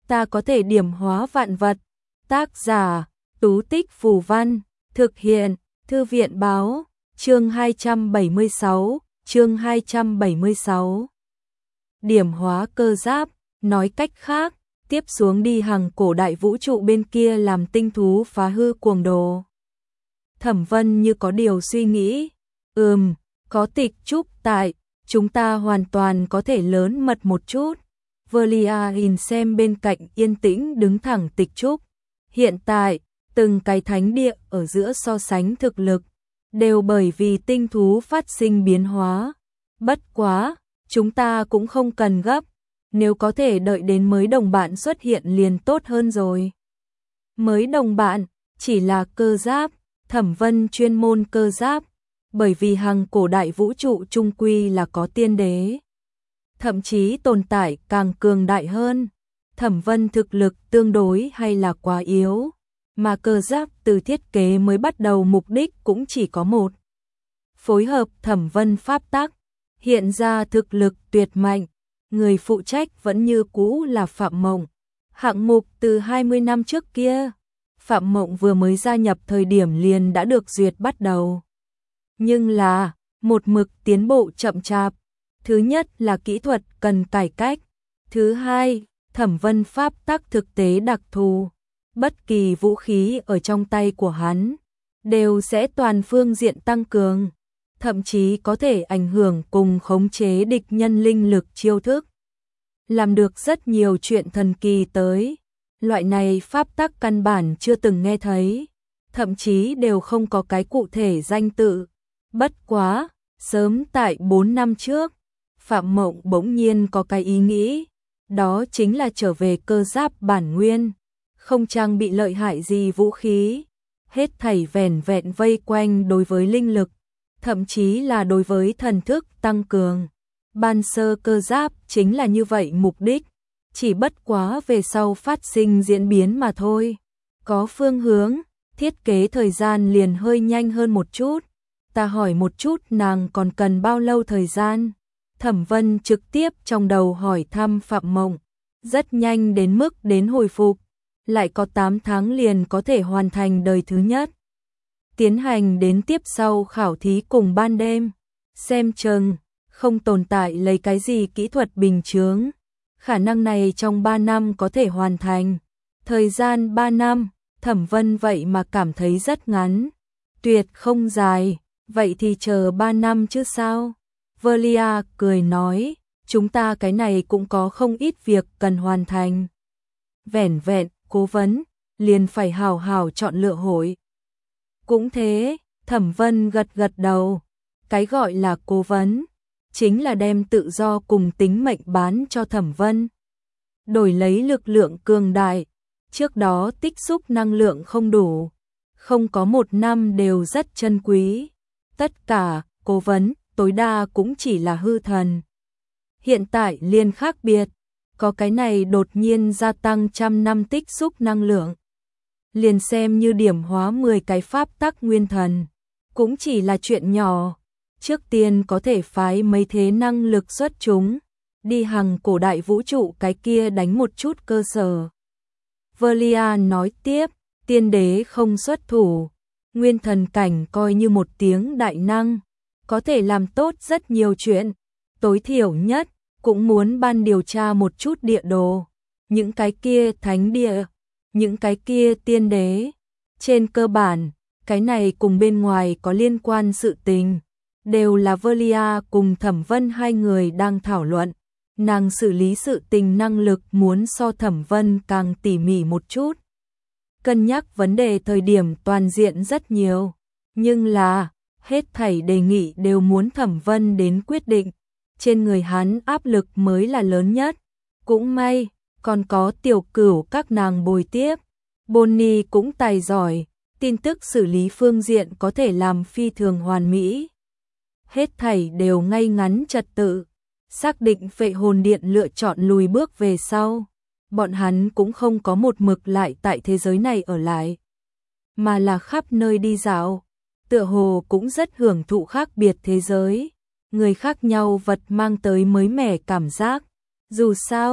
ta có thể điểm hóa vạn vật. Tác giả, Tú Tích Phù Văn, thực hiện, Thư viện Báo, chương 276, chương 276. Điểm hóa cơ giáp, nói cách khác, tiếp xuống đi hàng cổ đại vũ trụ bên kia làm tinh thú phá hư cuồng đồ. Thẩm Vân như có điều suy nghĩ, có tịch trúc tại, chúng ta hoàn toàn có thể lớn mật một chút. Velia nhìn xem bên cạnh yên tĩnh đứng thẳng tịch trúc. Hiện tại, từng cái thánh địa ở giữa so sánh thực lực, đều bởi vì tinh thú phát sinh biến hóa. Bất quá, chúng ta cũng không cần gấp, nếu có thể đợi đến mới đồng bạn xuất hiện liền tốt hơn rồi. Mới đồng bạn, chỉ là cơ giáp, Thẩm Vân chuyên môn cơ giáp, bởi vì hàng cổ đại vũ trụ trung quy là có tiên đế. Thậm chí tồn tại càng cường đại hơn. Thẩm Vân thực lực tương đối hay là quá yếu, mà cơ giáp từ thiết kế mới bắt đầu mục đích cũng chỉ có một. Phối hợp Thẩm Vân pháp tắc, hiện ra thực lực tuyệt mạnh, người phụ trách vẫn như cũ là Phạm Mộng. Hạng mục từ 20 năm trước kia, Phạm Mộng vừa mới gia nhập thời điểm liền đã được duyệt bắt đầu. Nhưng là, một mực tiến bộ chậm chạp. Thứ nhất là kỹ thuật cần cải cách. Thứ hai, Thẩm Vân pháp tắc thực tế đặc thù. Bất kỳ vũ khí ở trong tay của hắn đều sẽ toàn phương diện tăng cường, thậm chí có thể ảnh hưởng cùng khống chế địch nhân linh lực chiêu thức. Làm được rất nhiều chuyện thần kỳ tới. Loại này pháp tắc căn bản chưa từng nghe thấy, thậm chí đều không có cái cụ thể danh tự. Bất quá, sớm tại 4 năm trước, Phạm Mộng bỗng nhiên có cái ý nghĩ, đó chính là trở về cơ giáp bản nguyên, không trang bị lợi hại gì vũ khí, hết thảy vẻn vẹn vây quanh đối với linh lực, thậm chí là đối với thần thức tăng cường. Ban sơ cơ giáp chính là như vậy mục đích, chỉ bất quá về sau phát sinh diễn biến mà thôi. Có phương hướng, thiết kế thời gian liền hơi nhanh hơn một chút. Ta hỏi một chút nàng còn cần bao lâu thời gian? Thẩm Vân trực tiếp trong đầu hỏi thăm Phạm Mộng, rất nhanh đến mức đến hồi phục, lại có 8 tháng liền có thể hoàn thành đời thứ nhất. Tiến hành đến tiếp sau khảo thí cùng ban đêm, xem chừng không tồn tại lấy cái gì kỹ thuật bình chướng. Khả năng này trong 3 năm có thể hoàn thành. Thời gian 3 năm, Thẩm Vân vậy mà cảm thấy rất ngắn. Tuyệt không dài, vậy thì chờ 3 năm chứ sao? Velia cười nói, chúng ta cái này cũng có không ít việc cần hoàn thành. Vẻn vẹn, cố vấn, liền phải hào hào chọn lựa hội. Cũng thế, Thẩm Vân gật gật đầu. Cái gọi là cố vấn, chính là đem tự do cùng tính mệnh bán cho Thẩm Vân, đổi lấy lực lượng cường đại. Trước đó tích xúc năng lượng không đủ, không có 1 năm đều rất chân quý. Tất cả, cố vấn, tối đa cũng chỉ là hư thần. Hiện tại liền khác biệt, có cái này đột nhiên gia tăng 100 năm tích xúc năng lượng. Liền xem như điểm hóa 10 cái pháp tắc nguyên thần, cũng chỉ là chuyện nhỏ. Trước tiên có thể phái mấy thế năng lực xuất chúng, đi hàng cổ đại vũ trụ cái kia đánh một chút cơ sở. Velia nói tiếp, tiên đế không xuất thủ, nguyên thần cảnh coi như một tiếng đại năng, có thể làm tốt rất nhiều chuyện, tối thiểu nhất, cũng muốn ban điều tra một chút địa đồ, những cái kia thánh địa, những cái kia tiên đế. Trên cơ bản, cái này cùng bên ngoài có liên quan sự tình, đều là Velia cùng Thẩm Vân hai người đang thảo luận. Nàng xử lý sự tình năng lực muốn so Thẩm Vân càng tỉ mỉ một chút. Cân nhắc vấn đề thời điểm toàn diện rất nhiều, nhưng là, hết thảy đề nghị đều muốn Thẩm Vân đến quyết định. Trên người hắn áp lực mới là lớn nhất. Cũng may, còn có Tiểu Cửu các nàng bồi tiếp. Bonnie cũng tài giỏi, tin tức xử lý phương diện có thể làm phi thường hoàn mỹ. Hết thảy đều ngay ngắn trật tự. Xác định Phệ Hồn Điện lựa chọn lùi bước về sau, bọn hắn cũng không có một mực lại tại thế giới này ở lại, mà là khắp nơi đi dạo, tựa hồ cũng rất hưởng thụ khác biệt thế giới, người khác nhau vật mang tới mới mẻ cảm giác. Dù sao,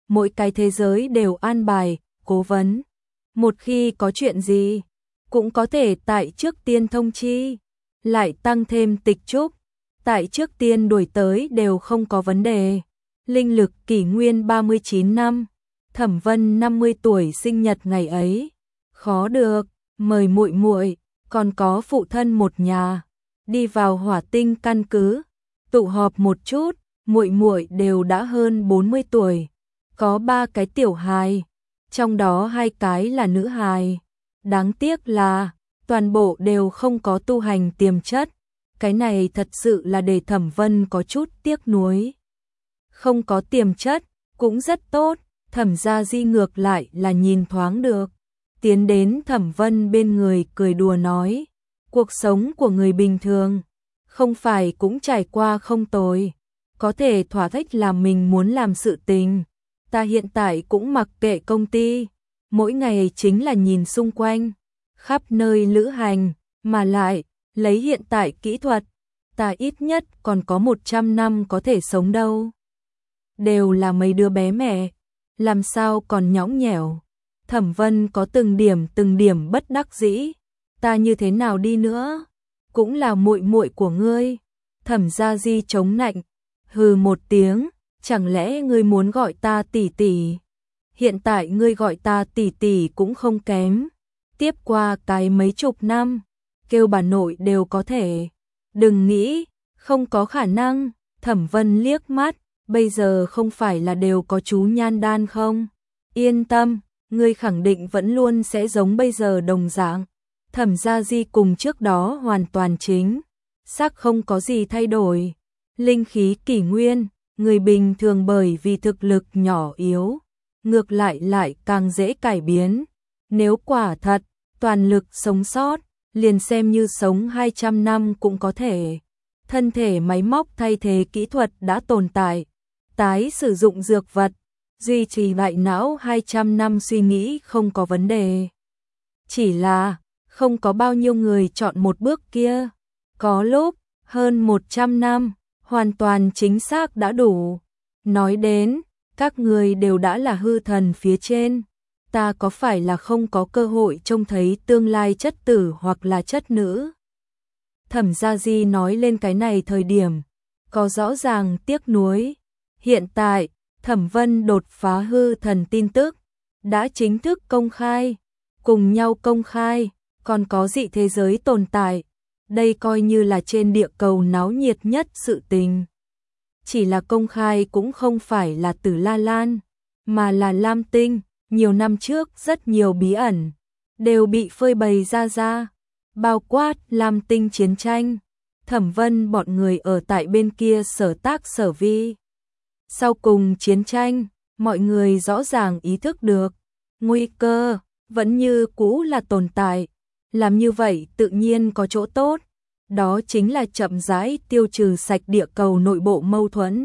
mỗi cái thế giới đều an bài, cố vấn. Một khi có chuyện gì, cũng có thể tại trước tiên thông chi, lại tăng thêm tịch trúc, tại trước tiên đuổi tới đều không có vấn đề. Linh lực kỷ nguyên 39 năm, Thẩm Vân 50 tuổi sinh nhật ngày ấy, khó được, mời muội muội, còn có phụ thân một nhà, đi vào Hỏa Tinh căn cứ, tụ họp một chút, muội muội đều đã hơn 40 tuổi, có 3 cái tiểu hài, trong đó 2 cái là nữ hài. Đáng tiếc là toàn bộ đều không có tu hành tiềm chất, cái này thật sự là để Thẩm Vân có chút tiếc nuối. Không có tiềm chất cũng rất tốt, Thẩm Gia Di ngược lại là nhìn thoáng được, tiến đến Thẩm Vân bên người cười đùa nói, cuộc sống của người bình thường không phải cũng trải qua không tồi, có thể thỏa thích làm mình muốn làm sự tình. Ta hiện tại cũng mặc kệ công ty, mỗi ngày chính là nhìn xung quanh, khắp nơi lữ hành, mà lại lấy hiện tại kỹ thuật, ta ít nhất còn có 100 năm có thể sống đâu. Đều là mấy đứa bé mẹ, làm sao còn nhõng nhẽo. Thẩm Vân có từng điểm bất đắc dĩ, ta như thế nào đi nữa, cũng là muội muội của ngươi. Thẩm Gia Di chống nạnh, hừ một tiếng, chẳng lẽ ngươi muốn gọi ta tỷ tỷ? Hiện tại ngươi gọi ta tỷ tỷ cũng không kém, tiếp qua cái mấy chục năm, kêu bà nội đều có thể. Đừng nghĩ, không có khả năng. Thẩm Vân liếc mắt, bây giờ không phải là đều có chú nhan đan không? Yên tâm, ngươi khẳng định vẫn luôn sẽ giống bây giờ đồng dạng. Thẩm Gia Di cùng trước đó hoàn toàn chính xác không có gì thay đổi. Linh khí kỷ nguyên, người bình thường bởi vì thực lực nhỏ yếu, ngược lại càng dễ cải biến. Nếu quả thật, toàn lực sống sót, liền xem như sống 200 năm cũng có thể. Thân thể máy móc thay thế kỹ thuật đã tồn tại, tái sử dụng dược vật, duy trì đại não 200 năm suy nghĩ không có vấn đề. Chỉ là, không có bao nhiêu người chọn một bước kia. Có lúc, hơn 100 năm, hoàn toàn chính xác đã đủ. Nói đến, các người đều đã là hư thần phía trên, ta có phải là không có cơ hội trông thấy tương lai chất tử hoặc là chất nữ? Thẩm Gia Di nói lên cái này thời điểm, có rõ ràng tiếc nuối. Hiện tại, Thẩm Vân đột phá hư thần tin tức, đã chính thức công khai, cùng nhau công khai, còn có dị thế giới tồn tại. Đây coi như là trên địa cầu náo nhiệt nhất sự tình. Chỉ là công khai cũng không phải là Tử La Lan, mà là Lam Tinh. Nhiều năm trước rất nhiều bí ẩn đều bị phơi bày ra, bao quát Lam Tinh chiến tranh. Thẩm Vân bọn người ở tại bên kia sở tác sở vi. Sau cùng chiến tranh, mọi người rõ ràng ý thức được, nguy cơ vẫn như cũ là tồn tại. Làm như vậy tự nhiên có chỗ tốt, đó chính là chậm rãi tiêu trừ sạch địa cầu nội bộ mâu thuẫn,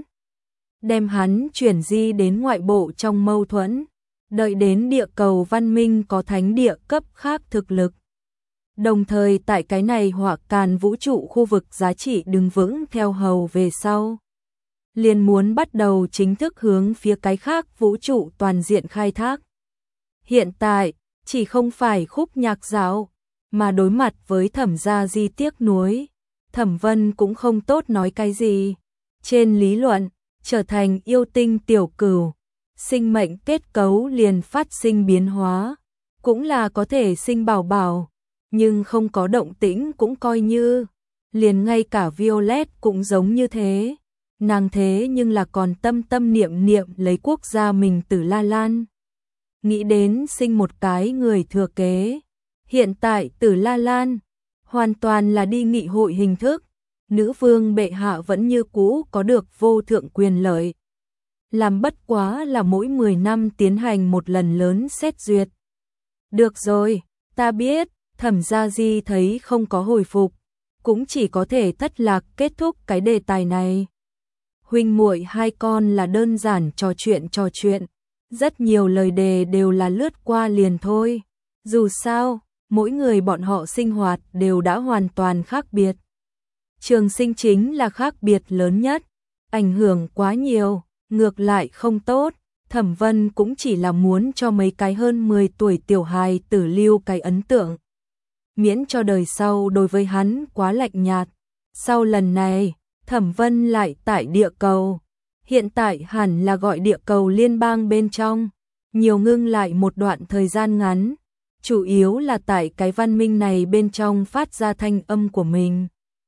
đem hắn chuyển di đến ngoại bộ trong mâu thuẫn, đợi đến địa cầu văn minh có thánh địa cấp khác thực lực. Đồng thời tại cái này Hỏa Càn vũ trụ khu vực giá trị đứng vững theo hầu về sau, liền muốn bắt đầu chính thức hướng phía cái khác vũ trụ toàn diện khai thác. Hiện tại, chỉ không phải khúc nhạc dạo, mà đối mặt với Thẩm Gia Di tiếc nuối, Thẩm Vân cũng không tốt nói cái gì. Trên lý luận, trở thành yêu tinh tiểu cửu, sinh mệnh kết cấu liền phát sinh biến hóa, cũng là có thể sinh bảo bảo, nhưng không có động tĩnh cũng coi như, liền ngay cả Violet cũng giống như thế. Nàng thế nhưng là còn tâm niệm niệm lấy quốc gia mình Tử La Lan, nghĩ đến sinh một cái người thừa kế. Hiện tại Tử La Lan hoàn toàn là đi nghị hội hình thức, nữ vương bệ hạ vẫn như cũ có được vô thượng quyền lợi, làm bất quá là mỗi 10 năm tiến hành một lần lớn xét duyệt. Được rồi, ta biết. Thẩm Gia Di thấy không có hồi phục, cũng chỉ có thể thất lạc kết thúc cái đề tài này. Huynh muội hai con là đơn giản trò chuyện, rất nhiều lời đề đều là lướt qua liền thôi. Dù sao, mỗi người bọn họ sinh hoạt đều đã hoàn toàn khác biệt. Trường Sinh chính là khác biệt lớn nhất, ảnh hưởng quá nhiều, ngược lại không tốt. Thẩm Vân cũng chỉ là muốn cho mấy cái hơn 10 tuổi tiểu hài tử lưu cái ấn tượng. Miễn cho đời sau đối với hắn quá lạnh nhạt. Sau lần này, Thẩm Vân lại tại địa cầu. Hiện tại hẳn là gọi địa cầu liên bang bên trong. Nhiều ngưng lại một đoạn thời gian ngắn. Chủ yếu là tại cái văn minh này bên trong phát ra thanh âm của mình.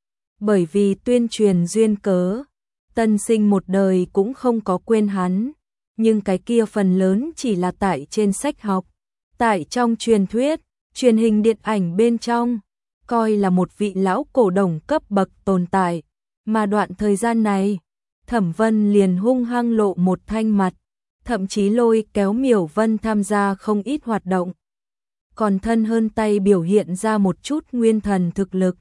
Bởi vì tuyên truyền duyên cớ, tân sinh một đời cũng không có quên hắn. Nhưng cái kia phần lớn chỉ là tại trên sách học. Tại trong truyền thuyết, truyền hình điện ảnh bên trong, coi là một vị lão cổ đồng cấp bậc tồn tại. Mà đoạn thời gian này, Thẩm Vân liền hung hăng lộ một thanh mặt, thậm chí lôi kéo Miểu Vân tham gia không ít hoạt động. Còn thân hơn tay biểu hiện ra một chút nguyên thần thực lực.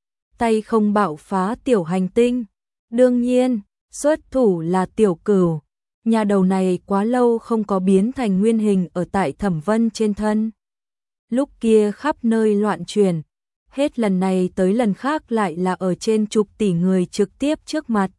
Tay không bạo phá tiểu hành tinh. Đương nhiên, xuất thủ là Tiểu Cửu. Nhà đầu này quá lâu không có biến thành nguyên hình ở tại Thẩm Vân trên thân. Lúc kia khắp nơi loạn truyền, hết lần này tới lần khác lại là ở trên chục tỷ người trực tiếp trước mặt.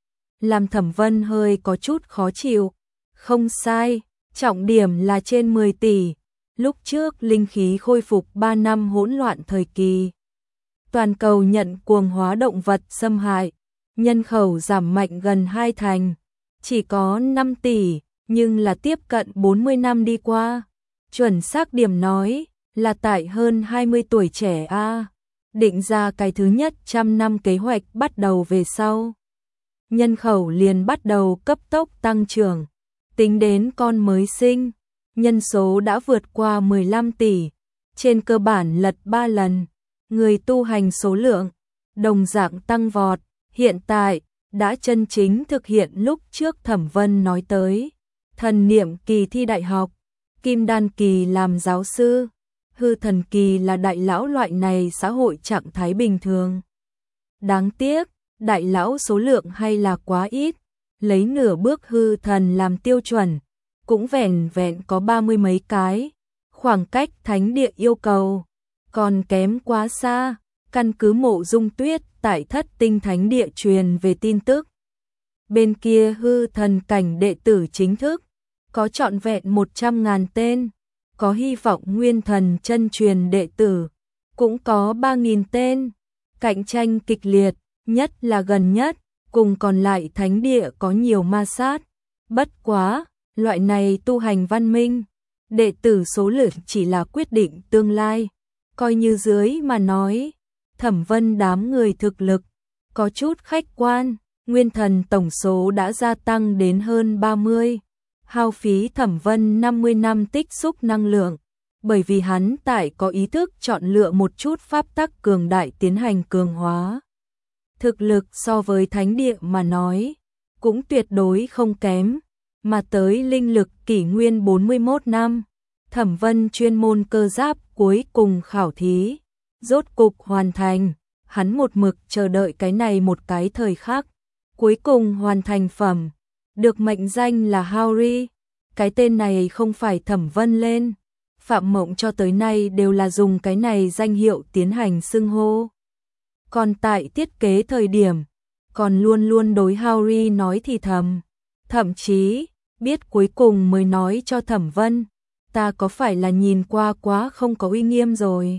Làm Thẩm Vân hơi có chút khó chịu. Không sai, trọng điểm là trên 10 tỷ. Lúc trước linh khí khôi phục 3 năm hỗn loạn thời kỳ. Toàn cầu nhận cuồng hóa động vật xâm hại, nhân khẩu giảm mạnh gần 2 thành. Chỉ có 5 tỷ, nhưng là tiếp cận 40 năm đi qua. Chuẩn xác điểm nói, là tại hơn 20 tuổi trẻ A. Định ra cái thứ nhất 100 năm kế hoạch bắt đầu về sau. Nhân khẩu liền bắt đầu cấp tốc tăng trưởng. Tính đến con mới sinh, nhân số đã vượt qua 15 tỷ. Trên cơ bản lật 3 lần. Người tu hành số lượng, đồng dạng tăng vọt. Hiện tại, đã chân chính thực hiện lúc trước Thẩm Vân nói tới. Thần niệm kỳ thi đại học, kim đan kỳ làm giáo sư, hư thần kỳ là đại lão loại này xã hội trạng thái bình thường. Đáng tiếc, đại lão số lượng hay là quá ít, lấy nửa bước hư thần làm tiêu chuẩn, cũng vẻn vẹn có 30 mấy cái, khoảng cách thánh địa yêu cầu, còn kém quá xa. Căn cứ Mộ Dung Tuyết tại Thất Tinh Thánh Địa truyền về tin tức. Bên kia hư thần cảnh đệ tử chính thức, có trọn vẹn 100.000 tên, có hy vọng nguyên thần chân truyền đệ tử, cũng có 3.000 tên. Cạnh tranh kịch liệt, nhất là gần nhất, cùng còn lại thánh địa có nhiều ma sát. Bất quá, loại này tu hành văn minh, đệ tử số lượng chỉ là quyết định tương lai, coi như dưới mà nói. Thẩm Vân đám người thực lực, có chút khách quan, nguyên thần tổng số đã gia tăng đến hơn 30. Hao phí Thẩm Vân 50 năm tích xúc năng lượng, bởi vì hắn tại có ý thức chọn lựa một chút pháp tắc cường đại tiến hành cường hóa. Thực lực so với thánh địa mà nói, cũng tuyệt đối không kém, mà tới linh lực kỷ nguyên 41 năm, Thẩm Vân chuyên môn cơ giáp cuối cùng khảo thí. Rốt cục hoàn thành, hắn một mực chờ đợi cái này một cái thời khắc, cuối cùng hoàn thành phẩm, được mệnh danh là Haori. Cái tên này không phải Thẩm Vân lên, Phạm Mộng cho tới nay đều là dùng cái này danh hiệu tiến hành xưng hô. Còn tại thiết kế thời điểm, còn luôn luôn đối Haori nói thì thầm, thậm chí biết cuối cùng mới nói cho Thẩm Vân, ta có phải là nhìn qua quá không có uy nghiêm rồi.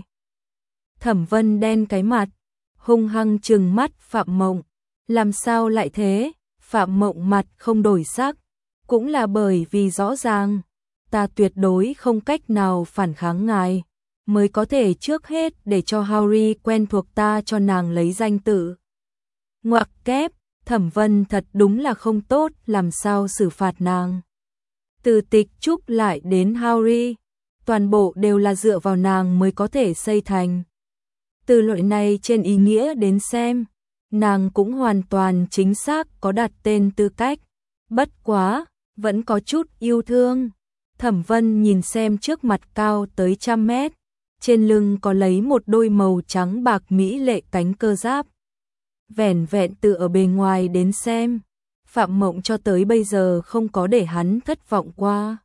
Thẩm Vân đen cái mặt, hung hăng trừng mắt Phạm Mộng. Làm sao lại thế? Phạm Mộng mặt không đổi sắc. Cũng là bởi vì rõ ràng, ta tuyệt đối không cách nào phản kháng ngài, mới có thể trước hết để cho Haori quen thuộc ta cho nàng lấy danh tự. Ngoặc kép, Thẩm Vân thật đúng là không tốt, làm sao xử phạt nàng. Từ Tịch Trúc lại đến Haori, toàn bộ đều là dựa vào nàng mới có thể xây thành. Từ loại này trên ý nghĩa đến xem, nàng cũng hoàn toàn chính xác có đặt tên tư cách. Bất quá, vẫn có chút yêu thương. Thẩm Vân nhìn xem trước mặt cao tới 100 mét, trên lưng có lấy một đôi màu trắng bạc mỹ lệ cánh cơ giáp. Vẻn vẹn từ ở bề ngoài đến xem, Phạm Mộng cho tới bây giờ không có để hắn thất vọng qua.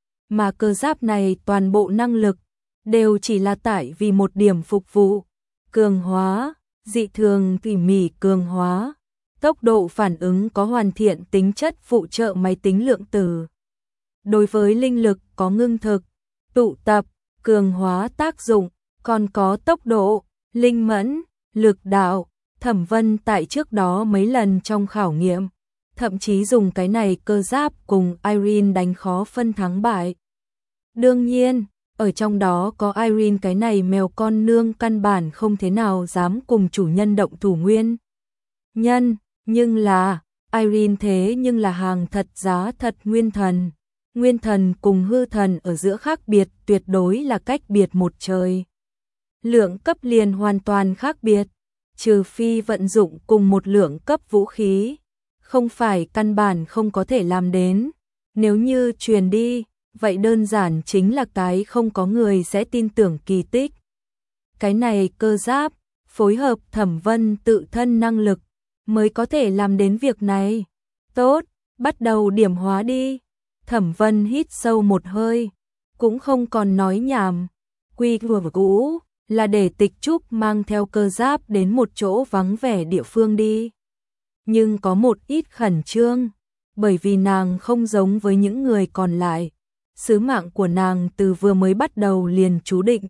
Mà cơ giáp này toàn bộ năng lực, đều chỉ là tại vì một điểm phục vụ. Cường hóa, dị thường tỉ mỉ cường hóa, tốc độ phản ứng có hoàn thiện tính chất phụ trợ máy tính lượng tử. đối với linh lực có ngưng thực, tụ tập, cường hóa tác dụng, còn có tốc độ, linh mẫn, lực đạo. Thẩm Vân tại trước đó mấy lần trong khảo nghiệm, thậm chí dùng cái này cơ giáp cùng Irene đánh khó phân thắng bại. Đương nhiên, ở trong đó có Irene cái này mèo con nương căn bản không thế nào dám cùng chủ nhân động thủ nguyên nhân, nhưng là Irene thế nhưng là hàng thật giá thật nguyên thần. Nguyên thần cùng hư thần ở giữa khác biệt tuyệt đối là cách biệt một trời. Lượng cấp liền hoàn toàn khác biệt, trừ phi vận dụng cùng một lượng cấp vũ khí, không phải căn bản không có thể làm đến. Nếu như truyền đi, vậy đơn giản chính là cái không có người sẽ tin tưởng kỳ tích. Cái này cơ giáp, phối hợp Thẩm Vân tự thân năng lực, mới có thể làm đến việc này. Tốt, bắt đầu điểm hóa đi. Thẩm Vân hít sâu một hơi, cũng không còn nói nhảm. Quy của cũ là để Tịch Trúc mang theo cơ giáp đến một chỗ vắng vẻ địa phương đi. Nhưng có một ít khẩn trương, bởi vì nàng không giống với những người còn lại. Sứ mạng của nàng từ vừa mới bắt đầu liền chú định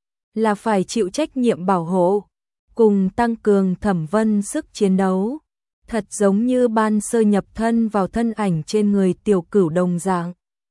là phải chịu trách nhiệm bảo hộ, cùng tăng cường Thẩm Vân sức chiến đấu. Thật giống như ban sơ nhập thân vào thân ảnh trên người tiểu cửu đồng dạng.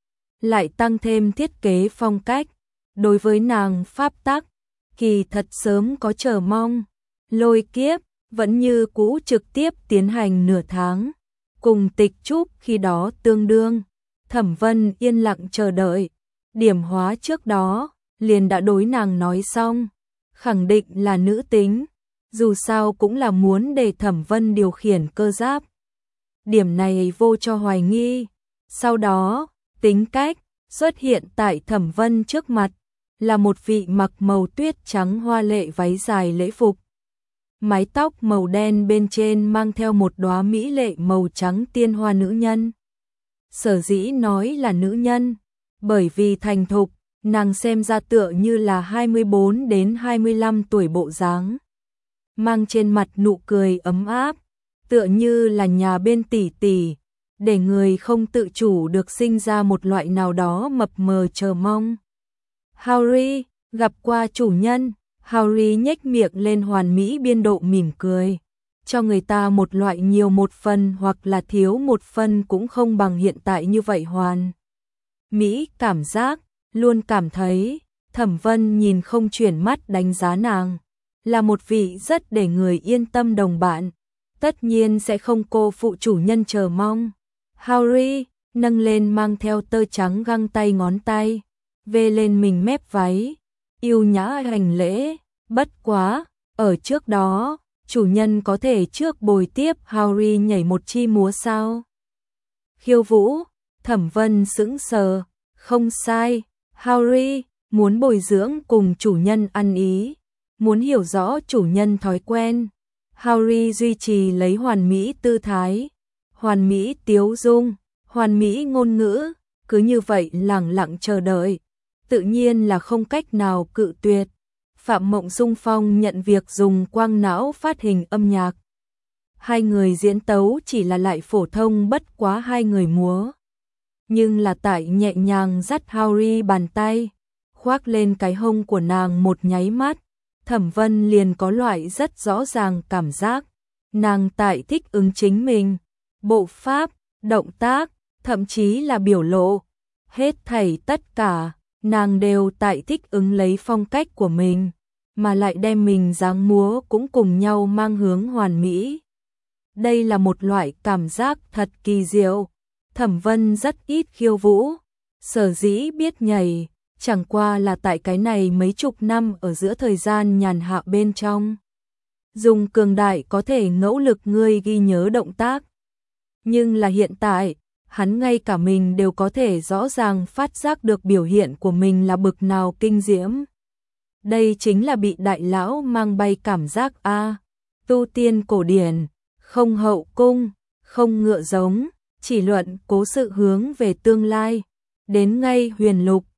Lại tăng thêm thiết kế phong cách, đối với nàng pháp tắc, kỳ thật sớm có chờ mong. Lôi kiếp, vẫn như cũ trực tiếp tiến hành nửa tháng, cùng Tịch Trúc khi đó tương đương. Thẩm Vân yên lặng chờ đợi, điểm hóa trước đó, liền đã đối nàng nói xong, khẳng định là nữ tính. Dù sao cũng là muốn để Thẩm Vân điều khiển cơ giáp. Điểm này vô cho hoài nghi. Sau đó, tính cách xuất hiện tại Thẩm Vân trước mặt, là một vị mặc màu tuyết trắng hoa lệ váy dài lễ phục. Mái tóc màu đen bên trên mang theo một đóa mỹ lệ màu trắng tiên hoa nữ nhân. Sở dĩ nói là nữ nhân, bởi vì thành thục, nàng xem ra tựa như là 24 đến 25 tuổi bộ dáng. Mang trên mặt nụ cười ấm áp, tựa như là nhà bên tỷ tỷ, để người không tự chủ được sinh ra một loại nào đó mập mờ chờ mong. Harry, gặp qua chủ nhân. Harry nhếch miệng lên hoàn mỹ biên độ mỉm cười, cho người ta một loại nhiều một phần hoặc là thiếu một phần cũng không bằng hiện tại như vậy hoàn mỹ cảm giác. Luôn cảm thấy Thẩm Vân nhìn không chuyển mắt đánh giá nàng, là một vị rất để người yên tâm đồng bạn, tất nhiên sẽ không cô phụ chủ nhân chờ mong. Harry nâng lên mang theo tơ trắng găng tay ngón tay, vê lên mình mép váy, yêu nhã hành lễ. Bất quá, ở trước đó, chủ nhân có thể trước bồi tiếp Harry nhảy một chi múa sao? Khiêu vũ. Thẩm Vân sững sờ, không sai, Harry muốn bồi dưỡng cùng chủ nhân ăn ý, muốn hiểu rõ chủ nhân thói quen. Harry duy trì lấy hoàn mỹ tư thái, hoàn mỹ tiếu dung, hoàn mỹ ngôn ngữ, cứ như vậy lẳng lặng chờ đợi, tự nhiên là không cách nào cự tuyệt. Phạm Mộng Dung Phong nhận việc dùng quang não phát hình âm nhạc. Hai người diễn tấu chỉ là lại phổ thông bất quá hai người múa. Nhưng là tại nhẹ nhàng dắt Harry bàn tay, khoác lên cái hông của nàng một nháy mắt, Thẩm Vân liền có loại rất rõ ràng cảm giác. Nàng tại thích ứng chính mình, bộ pháp, động tác, thậm chí là biểu lộ. Hết thảy tất cả, nàng đều tại thích ứng lấy phong cách của mình, mà lại đem mình dáng múa cũng cùng nhau mang hướng hoàn mỹ. Đây là một loại cảm giác thật kỳ diệu. Thẩm Vân rất ít khiêu vũ, sở dĩ biết nhảy, chẳng qua là tại cái này mấy chục năm ở giữa thời gian nhàn hạ bên trong. Dùng cường đại có thể ngẫu lực ngươi ghi nhớ động tác. Nhưng là hiện tại, hắn ngay cả mình đều có thể rõ ràng phát giác được biểu hiện của mình là bực nào kinh diễm. Đây chính là bị đại lão mang bay cảm giác a. Tu tiên cổ điển, không hậu cung, không ngựa giống, chỉ luận cố sự hướng về tương lai. Đến ngay huyền lục,